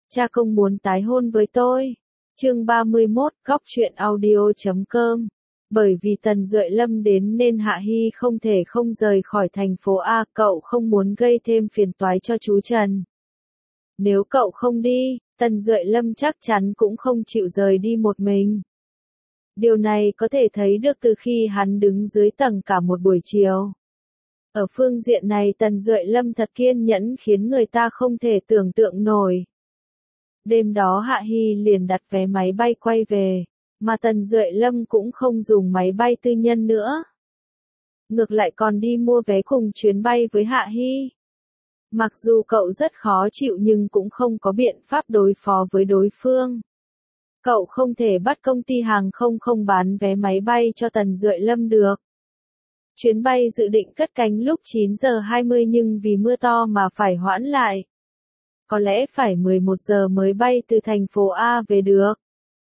Cha không muốn tái hôn với tôi. Chương 31, góc truyện audio.com. Bởi vì Tần Duệ Lâm đến nên Hạ Hy không thể không rời khỏi thành phố A, cậu không muốn gây thêm phiền toái cho chú Trần. Nếu cậu không đi, Tần Duệ Lâm chắc chắn cũng không chịu rời đi một mình. Điều này có thể thấy được từ khi hắn đứng dưới tầng cả một buổi chiều. Ở phương diện này Tần Duệ Lâm thật kiên nhẫn khiến người ta không thể tưởng tượng nổi. Đêm đó Hạ Hy liền đặt vé máy bay quay về, mà Tần Duệ Lâm cũng không dùng máy bay tư nhân nữa. Ngược lại còn đi mua vé cùng chuyến bay với Hạ Hy. Mặc dù cậu rất khó chịu nhưng cũng không có biện pháp đối phó với đối phương. Cậu không thể bắt công ty hàng không bán vé máy bay cho Tần Duệ Lâm được. Chuyến bay dự định cất cánh lúc 9 giờ 20 nhưng vì mưa to mà phải hoãn lại. Có lẽ phải 11 giờ mới bay từ thành phố A về được.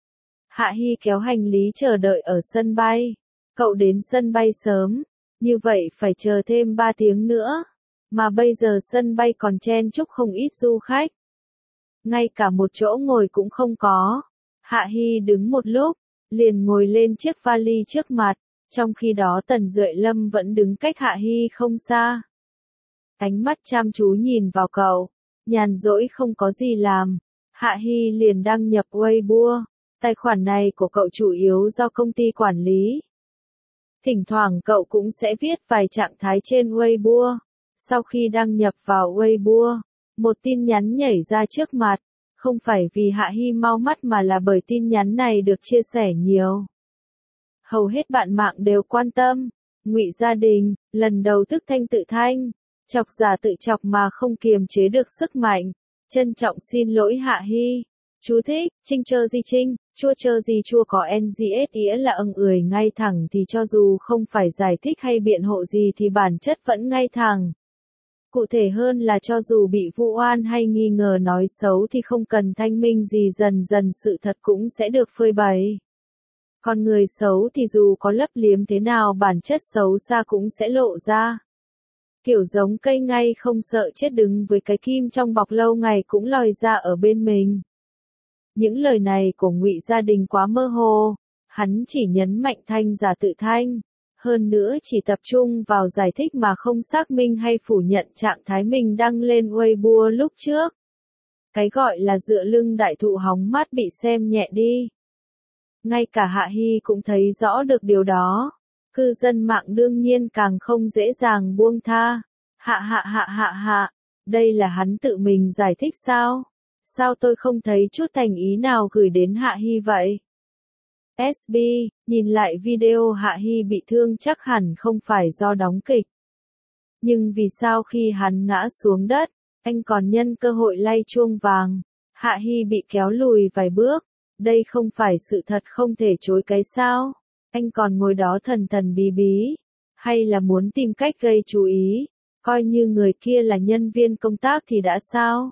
Hạ Hy kéo hành lý chờ đợi ở sân bay. Cậu đến sân bay sớm, như vậy phải chờ thêm 3 tiếng nữa. Mà bây giờ sân bay còn chen chúc không ít du khách. Ngay cả một chỗ ngồi cũng không có. Hạ Hy đứng một lúc, liền ngồi lên chiếc vali trước mặt. Trong khi đó Tần Duệ Lâm vẫn đứng cách Hạ Hy không xa. Ánh mắt chăm chú nhìn vào cậu, nhàn rỗi không có gì làm. Hạ Hy liền đăng nhập Weibo. Tài khoản này của cậu chủ yếu do công ty quản lý. Thỉnh thoảng cậu cũng sẽ viết vài trạng thái trên Weibo. Sau khi đăng nhập vào Weibo, một tin nhắn nhảy ra trước mặt. Không phải vì Hạ Hy mau mắt mà là bởi tin nhắn này được chia sẻ nhiều. Hầu hết bạn mạng đều quan tâm. Ngụy Gia Đình, lần đầu tức thanh tự thanh. Chọc giả tự chọc mà không kiềm chế được sức mạnh. Trân trọng xin lỗi Hạ Hy. Chú thích, Trinh chơ di Trinh, chua chơ di chua có NGS nghĩa là ưỡi ngay thẳng thì cho dù không phải giải thích hay biện hộ gì thì bản chất vẫn ngay thẳng. Cụ thể hơn là cho dù bị vu oan hay nghi ngờ nói xấu thì không cần thanh minh gì dần dần sự thật cũng sẽ được phơi bày. Còn người xấu thì dù có lấp liếm thế nào bản chất xấu xa cũng sẽ lộ ra. Kiểu giống cây ngay không sợ chết đứng với cái kim trong bọc lâu ngày cũng lòi ra ở bên mình. Những lời này của Ngụy Gia Đình quá mơ hồ, hắn chỉ nhấn mạnh thanh giả tự thanh, hơn nữa chỉ tập trung vào giải thích mà không xác minh hay phủ nhận trạng thái mình đăng lên Weibo lúc trước. Cái gọi là dựa lưng đại thụ hóng mát bị xem nhẹ đi. Ngay cả Hạ Hy cũng thấy rõ được điều đó. Cư dân mạng đương nhiên càng không dễ dàng buông tha. Hạ, đây là hắn tự mình giải thích sao? Sao tôi không thấy chút thành ý nào gửi đến Hạ Hy vậy? SB, nhìn lại video Hạ Hy bị thương chắc hẳn không phải do đóng kịch. Nhưng vì sao khi hắn ngã xuống đất, anh còn nhân cơ hội lay chuông vàng, Hạ Hy bị kéo lùi vài bước, đây không phải sự thật không thể chối cái sao? Anh còn ngồi đó thần thần bí bí, hay là muốn tìm cách gây chú ý, coi như người kia là nhân viên công tác thì đã sao?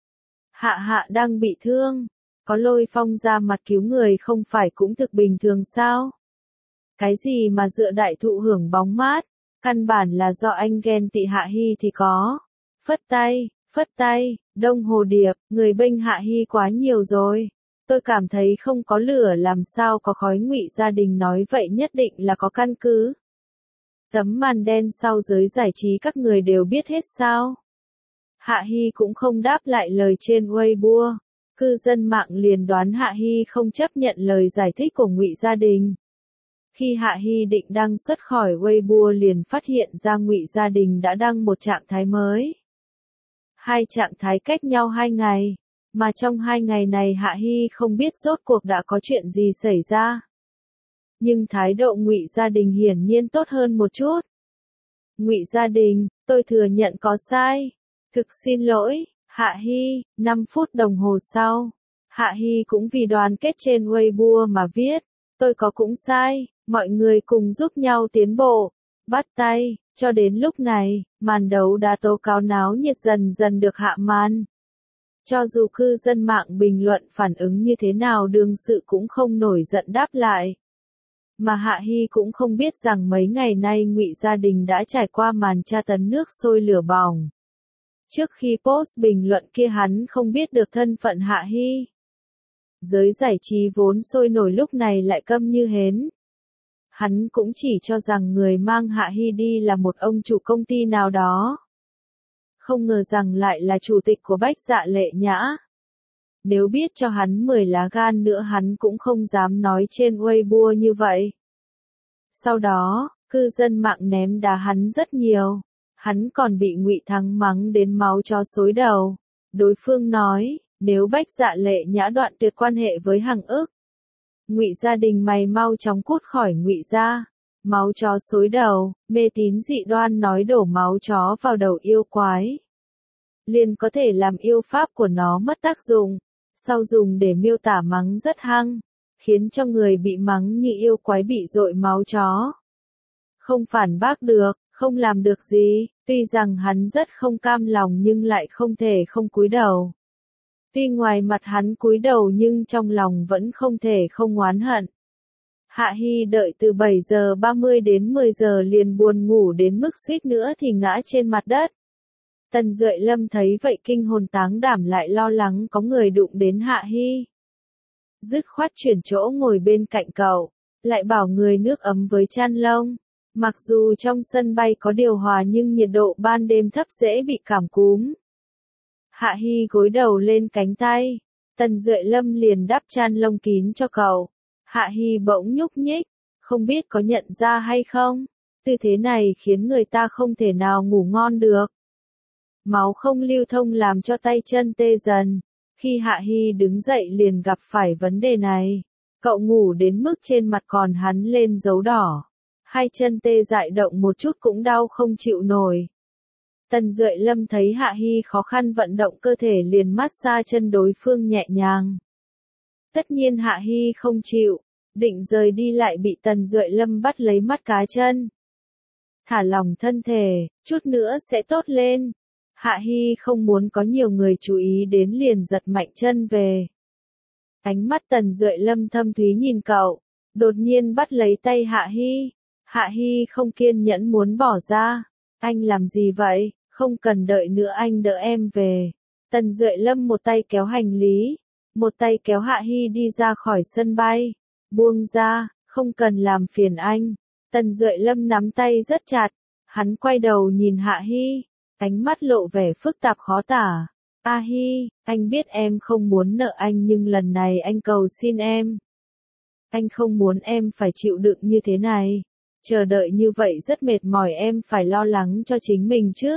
Hạ đang bị thương, có lôi phong ra mặt cứu người không phải cũng thực bình thường sao? Cái gì mà dựa đại thụ hưởng bóng mát, căn bản là do anh ghen tị Hạ Hy thì có. Phất tay, Đông Hồ Điệp, người bênh Hạ Hy quá nhiều rồi. Tôi cảm thấy không có lửa làm sao có khói. Ngụy Gia Đình nói vậy nhất định là có căn cứ. Tấm màn đen sau giới giải trí các người đều biết hết sao? Hạ Hy cũng không đáp lại lời trên Weibo. Cư dân mạng liền đoán Hạ Hy không chấp nhận lời giải thích của Ngụy Gia Đình. Khi Hạ Hy định đăng xuất khỏi Weibo liền phát hiện ra Ngụy Gia Đình đã đăng một trạng thái mới. Hai trạng thái cách nhau 2 ngày, mà trong 2 ngày này Hạ Hy không biết rốt cuộc đã có chuyện gì xảy ra. Nhưng thái độ Ngụy Gia Đình hiển nhiên tốt hơn một chút. Ngụy Gia Đình, tôi thừa nhận có sai. Thực xin lỗi, Hạ Hy. 5 phút đồng hồ sau, Hạ Hy cũng vì đoàn kết trên Weibo mà viết, tôi có cũng sai, mọi người cùng giúp nhau tiến bộ, bắt tay. Cho đến lúc này, màn đấu đá tố cáo náo nhiệt dần dần được hạ màn. Cho dù cư dân mạng bình luận phản ứng như thế nào đương sự cũng không nổi giận đáp lại. Mà Hạ Hy cũng không biết rằng mấy ngày nay Ngụy Gia Đình đã trải qua màn tra tấn nước sôi lửa bỏng. Trước khi post bình luận kia hắn không biết được thân phận Hạ Hy. Giới giải trí vốn sôi nổi lúc này lại câm như hến. Hắn cũng chỉ cho rằng người mang Hạ Hy đi là một ông chủ công ty nào đó. Không ngờ rằng lại là chủ tịch của Bách Dạ Lệ Nhã. Nếu biết cho hắn 10 lá gan nữa hắn cũng không dám nói trên Weibo như vậy. Sau đó, cư dân mạng ném đá hắn rất nhiều. Hắn còn bị Ngụy Thắng mắng đến máu chó xối đầu. Đối phương nói, nếu Bách Dạ Lệ Nhã đoạn tuyệt quan hệ với Hằng Ức, Ngụy gia đình mày mau chóng cút khỏi Ngụy gia. Máu chó xối đầu, mê tín dị đoan nói đổ máu chó vào đầu yêu quái. Liền có thể làm yêu pháp của nó mất tác dụng. Sau dùng để miêu tả mắng rất hăng, khiến cho người bị mắng như yêu quái bị dội máu chó. Không phản bác được, không làm được gì, tuy rằng hắn rất không cam lòng nhưng lại không thể không cúi đầu. Tuy ngoài mặt hắn cúi đầu nhưng trong lòng vẫn không thể không oán hận. Hạ Hy đợi từ 7 giờ 30 đến 10 giờ liền buồn ngủ đến mức suýt nữa thì ngã trên mặt đất. Tần Duệ Lâm thấy vậy kinh hồn táng đảm lại lo lắng có người đụng đến Hạ Hy. Dứt khoát chuyển chỗ ngồi bên cạnh cậu, lại bảo người nước ấm với chăn lông. Mặc dù trong sân bay có điều hòa nhưng nhiệt độ ban đêm thấp dễ bị cảm cúm. Hạ Hy gối đầu lên cánh tay, Tần Duệ Lâm liền đắp chăn lông kín cho cậu. Hạ Hy bỗng nhúc nhích, không biết có nhận ra hay không, tư thế này khiến người ta không thể nào ngủ ngon được. Máu không lưu thông làm cho tay chân tê dần. Khi Hạ Hy đứng dậy liền gặp phải vấn đề này. Cậu ngủ đến mức trên mặt còn hắn lên dấu đỏ. Hai chân tê dại động một chút cũng đau không chịu nổi. Tần Duệ Lâm thấy Hạ Hy khó khăn vận động cơ thể liền massage chân đối phương nhẹ nhàng. Tất nhiên Hạ Hy không chịu, định rời đi lại bị Tần Duệ Lâm bắt lấy mắt cá chân. Thả lỏng thân thể, chút nữa sẽ tốt lên. Hạ Hy không muốn có nhiều người chú ý đến liền giật mạnh chân về. Ánh mắt Tần Duệ Lâm thâm thúy nhìn cậu, đột nhiên bắt lấy tay Hạ Hy. Hạ Hy không kiên nhẫn muốn bỏ ra. Anh làm gì vậy? Không cần đợi nữa anh đỡ em về. Tần Duệ Lâm một tay kéo hành lý, một tay kéo Hạ Hy đi ra khỏi sân bay. Buông ra, không cần làm phiền anh. Tần Duệ Lâm nắm tay rất chặt, hắn quay đầu nhìn Hạ Hy. Ánh mắt lộ vẻ phức tạp khó tả. A Hy, anh biết em không muốn nợ anh nhưng lần này anh cầu xin em. Anh không muốn em phải chịu đựng như thế này. Chờ đợi như vậy rất mệt mỏi em phải lo lắng cho chính mình chứ.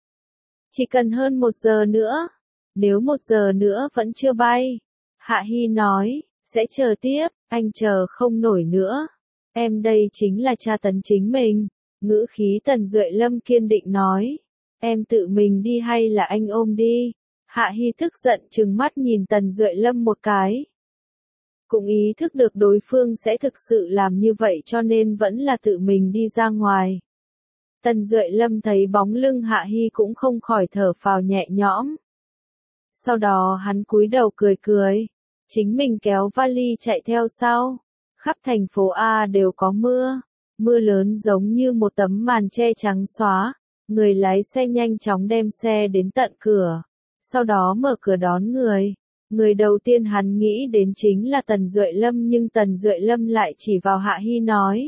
Chỉ cần hơn 1 giờ nữa. Nếu 1 giờ nữa vẫn chưa bay. Hạ Hy nói, sẽ chờ tiếp, anh chờ không nổi nữa. Em đây chính là tra tấn chính mình. Ngữ khí Tần Duệ Lâm kiên định nói. Em tự mình đi hay là anh ôm đi? Hạ Hy tức giận trừng mắt nhìn Tần Duệ Lâm một cái. Cũng ý thức được đối phương sẽ thực sự làm như vậy cho nên vẫn là tự mình đi ra ngoài. Tần Duệ Lâm thấy bóng lưng Hạ Hy cũng không khỏi thở phào nhẹ nhõm. Sau đó hắn cúi đầu cười cười. Chính mình kéo vali chạy theo sau. Khắp thành phố A đều có mưa. Mưa lớn giống như một tấm màn che trắng xóa. Người lái xe nhanh chóng đem xe đến tận cửa. Sau đó mở cửa đón người. Người đầu tiên hắn nghĩ đến chính là Tần Duệ Lâm nhưng Tần Duệ Lâm lại chỉ vào Hạ Hy nói.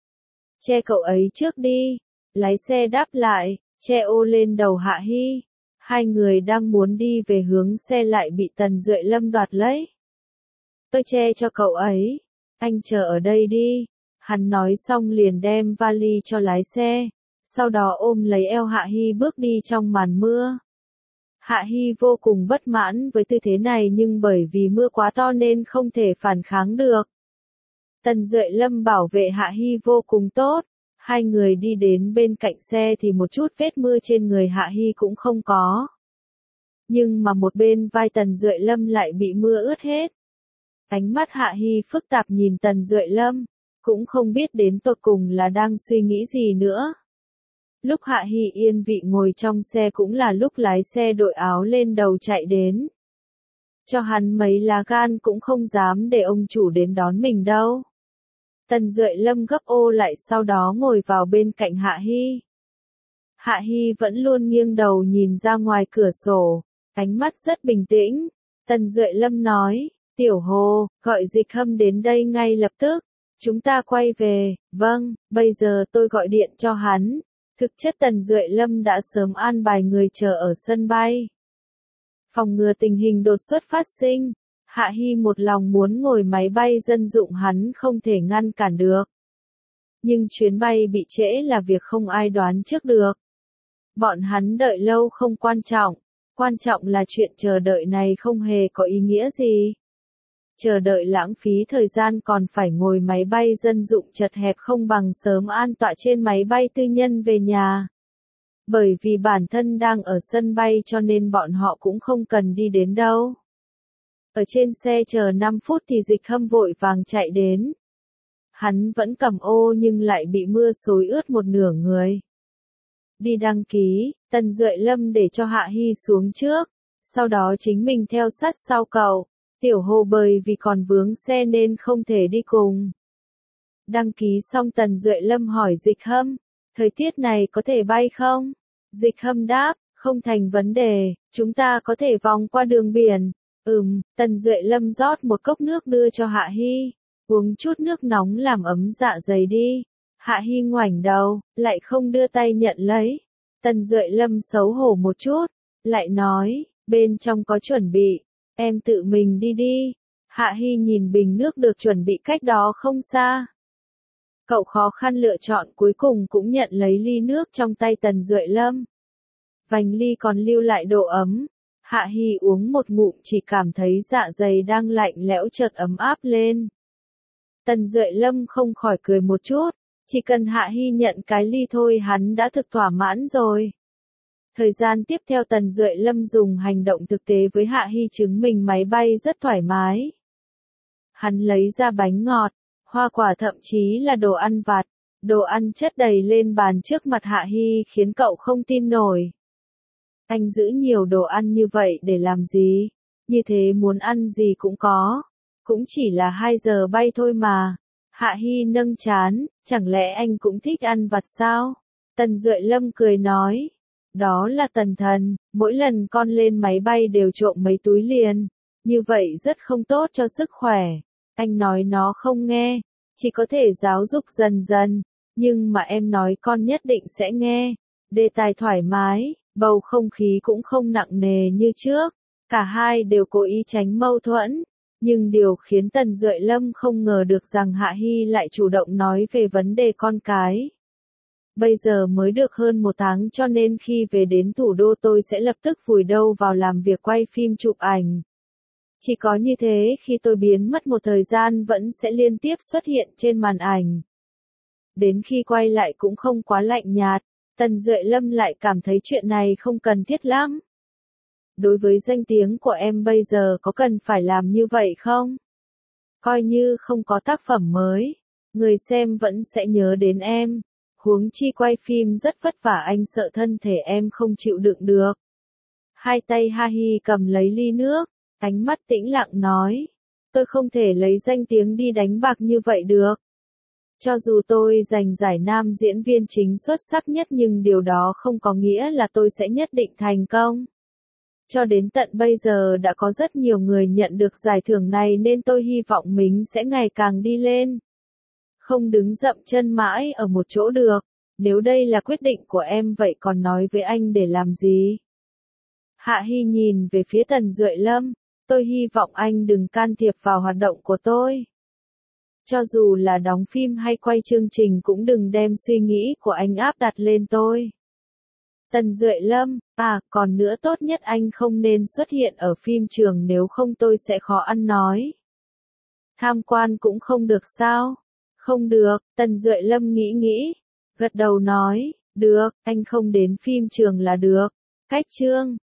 Che cậu ấy trước đi. Lái xe đáp lại, che ô lên đầu Hạ Hy. Hai người đang muốn đi về hướng xe lại bị Tần Duệ Lâm đoạt lấy. Tôi che cho cậu ấy. Anh chờ ở đây đi. Hắn nói xong liền đem vali cho lái xe. Sau đó ôm lấy eo Hạ Hy bước đi trong màn mưa. Hạ Hy vô cùng bất mãn với tư thế này nhưng bởi vì mưa quá to nên không thể phản kháng được. Tần Duệ Lâm bảo vệ Hạ Hy vô cùng tốt. Hai người đi đến bên cạnh xe thì một chút vết mưa trên người Hạ Hy cũng không có. Nhưng mà một bên vai Tần Duệ Lâm lại bị mưa ướt hết. Ánh mắt Hạ Hy phức tạp nhìn Tần Duệ Lâm, cũng không biết đến tột cùng là đang suy nghĩ gì nữa. Lúc Hạ Hy yên vị ngồi trong xe cũng là lúc lái xe đội áo lên đầu chạy đến. Cho hắn mấy lá gan cũng không dám để ông chủ đến đón mình đâu. Tần Duệ Lâm gấp ô lại sau đó ngồi vào bên cạnh Hạ Hy. Hạ Hi vẫn luôn nghiêng đầu nhìn ra ngoài cửa sổ, ánh mắt rất bình tĩnh. Tần Duệ Lâm nói, Tiểu Hồ, gọi Dịch Hâm đến đây ngay lập tức. Chúng ta quay về, vâng, bây giờ tôi gọi điện cho hắn. Thực chất Tần Duệ Lâm đã sớm an bài người chờ ở sân bay. Phòng ngừa tình hình đột xuất phát sinh, Hạ Hi một lòng muốn ngồi máy bay dân dụng hắn không thể ngăn cản được. Nhưng chuyến bay bị trễ là việc không ai đoán trước được. Bọn hắn đợi lâu không quan trọng là chuyện chờ đợi này không hề có ý nghĩa gì. Chờ đợi lãng phí thời gian còn phải ngồi máy bay dân dụng chật hẹp không bằng sớm an tọa trên máy bay tư nhân về nhà. Bởi vì bản thân đang ở sân bay cho nên bọn họ cũng không cần đi đến đâu. Ở trên xe chờ 5 phút thì Dịch Hâm vội vàng chạy đến. Hắn vẫn cầm ô nhưng lại bị mưa xối ướt một nửa người. Đi đăng ký, Tần Duệ Lâm để cho Hạ Hi xuống trước, sau đó chính mình theo sát sau cậu. Tiểu Hồ bởi vì còn vướng xe nên không thể đi cùng. Đăng ký xong Tần Duệ Lâm hỏi Dịch Hâm, thời tiết này có thể bay không? Dịch Hâm đáp, không thành vấn đề, chúng ta có thể vòng qua đường biển. Tần Duệ Lâm rót một cốc nước đưa cho Hạ Hi, uống chút nước nóng làm ấm dạ dày đi. Hạ Hi ngoảnh đầu, lại không đưa tay nhận lấy. Tần Duệ Lâm xấu hổ một chút, lại nói, bên trong có chuẩn bị, em tự mình đi đi. Hạ Hi nhìn bình nước được chuẩn bị cách đó không xa. Cậu khó khăn lựa chọn cuối cùng cũng nhận lấy ly nước trong tay Tần Duệ Lâm. Vành ly còn lưu lại độ ấm. Hạ Hi uống một ngụm chỉ cảm thấy dạ dày đang lạnh lẽo chợt ấm áp lên. Tần Duệ Lâm không khỏi cười một chút, chỉ cần Hạ Hi nhận cái ly thôi hắn đã thực thỏa mãn rồi. Thời gian tiếp theo Tần Duệ Lâm dùng hành động thực tế với Hạ Hi chứng minh máy bay rất thoải mái. Hắn lấy ra bánh ngọt, hoa quả thậm chí là đồ ăn vặt, đồ ăn chất đầy lên bàn trước mặt Hạ Hi khiến cậu không tin nổi. Anh giữ nhiều đồ ăn như vậy để làm gì? Như thế muốn ăn gì cũng có. Cũng chỉ là 2 giờ bay thôi mà. Hạ Hi nâng trán, chẳng lẽ anh cũng thích ăn vặt sao? Tần Duệ Lâm cười nói. Đó là Tần Thần, mỗi lần con lên máy bay đều trộm mấy túi liền. Như vậy rất không tốt cho sức khỏe. Anh nói nó không nghe, chỉ có thể giáo dục dần dần. Nhưng mà em nói con nhất định sẽ nghe. Đề tài thoải mái, bầu không khí cũng không nặng nề như trước. Cả hai đều cố ý tránh mâu thuẫn. Nhưng điều khiến Tần Duệ Lâm không ngờ được rằng Hạ Hi lại chủ động nói về vấn đề con cái. Bây giờ mới được hơn 1 tháng cho nên khi về đến thủ đô tôi sẽ lập tức vùi đầu vào làm việc quay phim chụp ảnh. Chỉ có như thế khi tôi biến mất một thời gian vẫn sẽ liên tiếp xuất hiện trên màn ảnh. Đến khi quay lại cũng không quá lạnh nhạt, Tần Duệ Lâm lại cảm thấy chuyện này không cần thiết lắm. Đối với danh tiếng của em bây giờ có cần phải làm như vậy không? Coi như không có tác phẩm mới, người xem vẫn sẽ nhớ đến em. Huống chi quay phim rất vất vả anh sợ thân thể em không chịu đựng được. Hai tay Hạ Hi cầm lấy ly nước, ánh mắt tĩnh lặng nói. Tôi không thể lấy danh tiếng đi đánh bạc như vậy được. Cho dù tôi giành giải nam diễn viên chính xuất sắc nhất nhưng điều đó không có nghĩa là tôi sẽ nhất định thành công. Cho đến tận bây giờ đã có rất nhiều người nhận được giải thưởng này nên tôi hy vọng mình sẽ ngày càng đi lên. Không đứng dậm chân mãi ở một chỗ được, nếu đây là quyết định của em vậy còn nói với anh để làm gì? Hạ Hi nhìn về phía Tần Duệ Lâm, tôi hy vọng anh đừng can thiệp vào hoạt động của tôi. Cho dù là đóng phim hay quay chương trình cũng đừng đem suy nghĩ của anh áp đặt lên tôi. Tần Duệ Lâm, còn nữa tốt nhất anh không nên xuất hiện ở phim trường nếu không tôi sẽ khó ăn nói. Tham quan cũng không được sao? Không được, Tần Duệ Lâm nghĩ, gật đầu nói, được, anh không đến phim trường là được. Cách chương